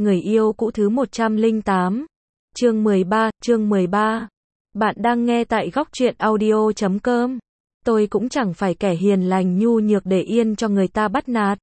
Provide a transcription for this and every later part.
Người yêu cũ thứ 108. Chương 13. Bạn đang nghe tại góc truyện audio.com. Tôi cũng chẳng phải kẻ hiền lành nhu nhược để yên cho người ta bắt nạt.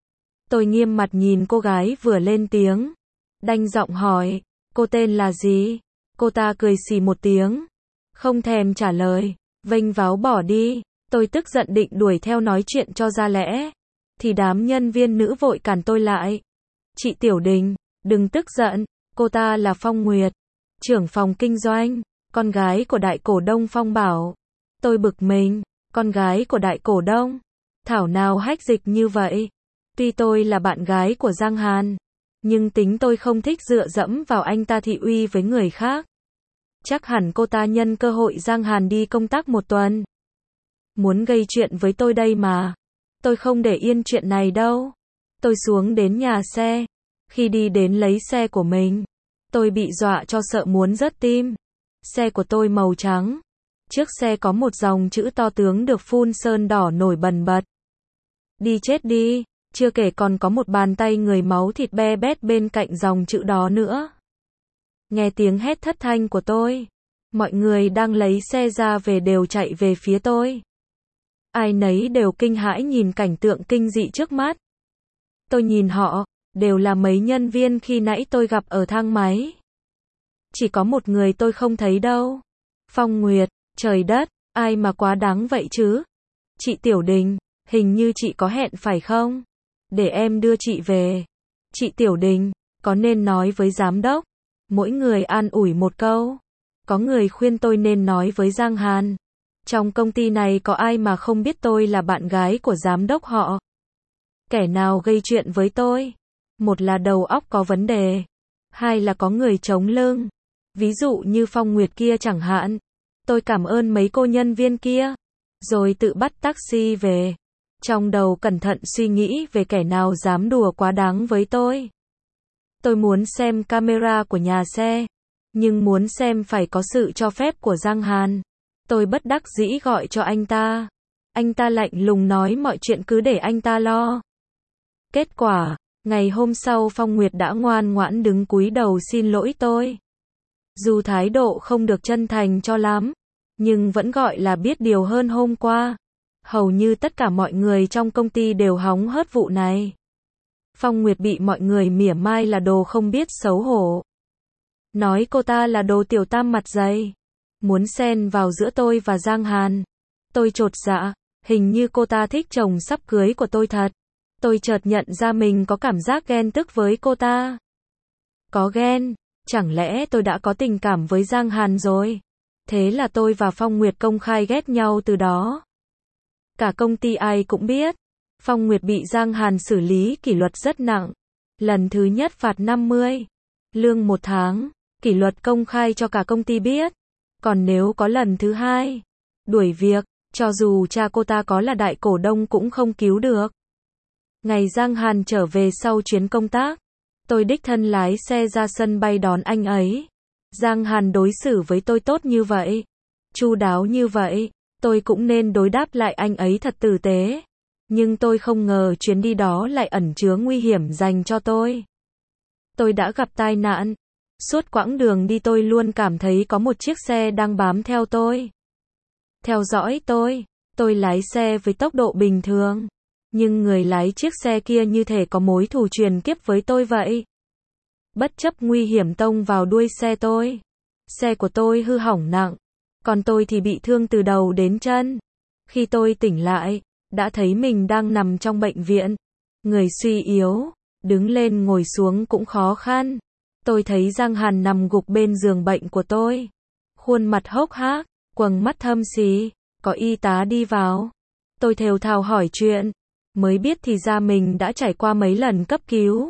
Tôi nghiêm mặt nhìn cô gái vừa lên tiếng. Đanh giọng hỏi, cô tên là gì? Cô ta cười xì một tiếng. Không thèm trả lời, vênh váo bỏ đi. Tôi tức giận định đuổi theo nói chuyện cho ra lẽ. Thì đám nhân viên nữ vội cản tôi lại. Chị Tiểu Đình, đừng tức giận, cô ta là Phong Nguyệt, trưởng phòng kinh doanh, con gái của đại cổ đông Phong Bảo. Tôi bực mình, con gái của đại cổ đông, thảo nào hách dịch như vậy. Tuy tôi là bạn gái của Giang Hàn, nhưng tính tôi không thích dựa dẫm vào anh ta thị uy với người khác. Chắc hẳn cô ta nhân cơ hội Giang Hàn đi công tác một tuần. Muốn gây chuyện với tôi đây mà. Tôi không để yên chuyện này đâu. Tôi xuống đến nhà xe. Khi đi đến lấy xe của mình, tôi bị dọa cho sợ muốn rớt tim. Xe của tôi màu trắng. Trước xe có một dòng chữ to tướng được phun sơn đỏ nổi bần bật. Đi chết đi, chưa kể còn có một bàn tay người máu thịt be bét bên cạnh dòng chữ đó nữa. Nghe tiếng hét thất thanh của tôi, mọi người đang lấy xe ra về đều chạy về phía tôi. Ai nấy đều kinh hãi nhìn cảnh tượng kinh dị trước mắt. Tôi nhìn họ, đều là mấy nhân viên khi nãy tôi gặp ở thang máy. Chỉ có một người tôi không thấy đâu. Phong Nguyệt, trời đất, ai mà quá đáng vậy chứ? Chị Tiểu Đình, hình như chị có hẹn phải không? Để em đưa chị về. Chị Tiểu Đình, có nên nói với giám đốc? Mỗi người an ủi một câu. Có người khuyên tôi nên nói với Giang Hàn. Trong công ty này có ai mà không biết tôi là bạn gái của giám đốc họ? Kẻ nào gây chuyện với tôi? Một là đầu óc có vấn đề. Hai là có người chống lưng. Ví dụ như Phong Nguyệt kia chẳng hạn. Tôi cảm ơn mấy cô nhân viên kia. Rồi tự bắt taxi về. Trong đầu cẩn thận suy nghĩ về kẻ nào dám đùa quá đáng với tôi. Tôi muốn xem camera của nhà xe. Nhưng muốn xem phải có sự cho phép của Giang Hàn. Tôi bất đắc dĩ gọi cho anh ta. Anh ta lạnh lùng nói mọi chuyện cứ để anh ta lo. Kết quả, ngày hôm sau Phong Nguyệt đã ngoan ngoãn đứng cúi đầu xin lỗi tôi. Dù thái độ không được chân thành cho lắm, nhưng vẫn gọi là biết điều hơn hôm qua. Hầu như tất cả mọi người trong công ty đều hóng hớt vụ này. Phong Nguyệt bị mọi người mỉa mai là đồ không biết xấu hổ. Nói cô ta là đồ tiểu tam mặt dày. Muốn xen vào giữa tôi và Giang Hàn. Tôi chột dạ, hình như cô ta thích chồng sắp cưới của tôi thật. Tôi chợt nhận ra mình có cảm giác ghen tức với cô ta. Có ghen, chẳng lẽ tôi đã có tình cảm với Giang Hàn rồi? Thế là tôi và Phong Nguyệt công khai ghét nhau từ đó. Cả công ty ai cũng biết, Phong Nguyệt bị Giang Hàn xử lý kỷ luật rất nặng. Lần thứ nhất phạt 50, lương 1 tháng, kỷ luật công khai cho cả công ty biết. Còn nếu có lần thứ hai, đuổi việc, cho dù cha cô ta có là đại cổ đông cũng không cứu được. Ngày Giang Hàn trở về sau chuyến công tác, tôi đích thân lái xe ra sân bay đón anh ấy. Giang Hàn đối xử với tôi tốt như vậy, chu đáo như vậy, tôi cũng nên đối đáp lại anh ấy thật tử tế. Nhưng tôi không ngờ chuyến đi đó lại ẩn chứa nguy hiểm dành cho tôi. Tôi đã gặp tai nạn. Suốt quãng đường đi tôi luôn cảm thấy có một chiếc xe đang bám theo tôi. Theo dõi tôi lái xe với tốc độ bình thường. Nhưng người lái chiếc xe kia như thể có mối thù truyền kiếp với tôi vậy. Bất chấp nguy hiểm tông vào đuôi xe tôi. Xe của tôi hư hỏng nặng. Còn tôi thì bị thương từ đầu đến chân. Khi tôi tỉnh lại, đã thấy mình đang nằm trong bệnh viện. Người suy yếu, đứng lên ngồi xuống cũng khó khăn. Tôi thấy Giang Hàn nằm gục bên giường bệnh của tôi. Khuôn mặt hốc hác, quầng mắt thâm xí, có y tá đi vào. Tôi thều thào hỏi chuyện, mới biết thì ra mình đã trải qua mấy lần cấp cứu.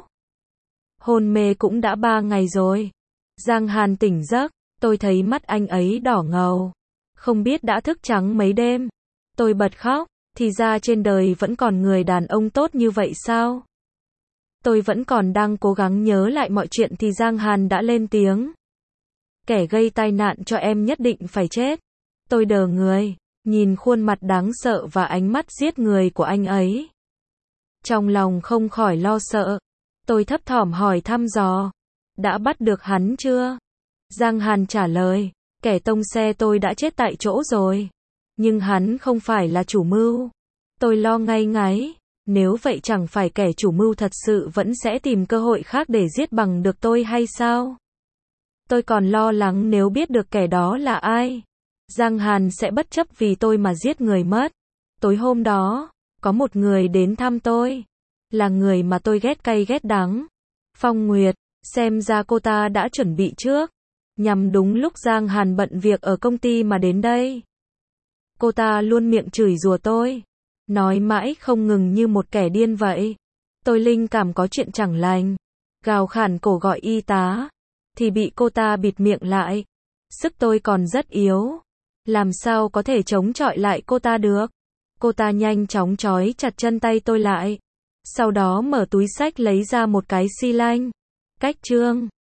Hôn mê cũng đã 3 ngày rồi. Giang Hàn tỉnh giấc, tôi thấy mắt anh ấy đỏ ngầu. Không biết đã thức trắng mấy đêm. Tôi bật khóc, thì ra trên đời vẫn còn người đàn ông tốt như vậy sao? Tôi vẫn còn đang cố gắng nhớ lại mọi chuyện thì Giang Hàn đã lên tiếng. Kẻ gây tai nạn cho em nhất định phải chết. Tôi đờ người, nhìn khuôn mặt đáng sợ và ánh mắt giết người của anh ấy. Trong lòng không khỏi lo sợ. Tôi thấp thỏm hỏi thăm dò. Đã bắt được hắn chưa? Giang Hàn trả lời. Kẻ tông xe tôi đã chết tại chỗ rồi. Nhưng hắn không phải là chủ mưu. Tôi lo ngay ngáy. Nếu vậy chẳng phải kẻ chủ mưu thật sự vẫn sẽ tìm cơ hội khác để giết bằng được tôi hay sao? Tôi còn lo lắng nếu biết được kẻ đó là ai, Giang Hàn sẽ bất chấp vì tôi mà giết người mất. Tối hôm đó, có một người đến thăm tôi. Là người mà tôi ghét cay ghét đắng. Phong Nguyệt, xem ra cô ta đã chuẩn bị trước. Nhằm đúng lúc Giang Hàn bận việc ở công ty mà đến đây. Cô ta luôn miệng chửi rủa tôi. Nói mãi không ngừng như một kẻ điên vậy. Tôi linh cảm có chuyện chẳng lành. Gào khản cổ gọi y tá. Thì bị cô ta bịt miệng lại. Sức tôi còn rất yếu. Làm sao có thể chống chọi lại cô ta được. Cô ta nhanh chóng trói chặt chân tay tôi lại. Sau đó mở túi xách lấy ra một cái xi lanh. Cách chương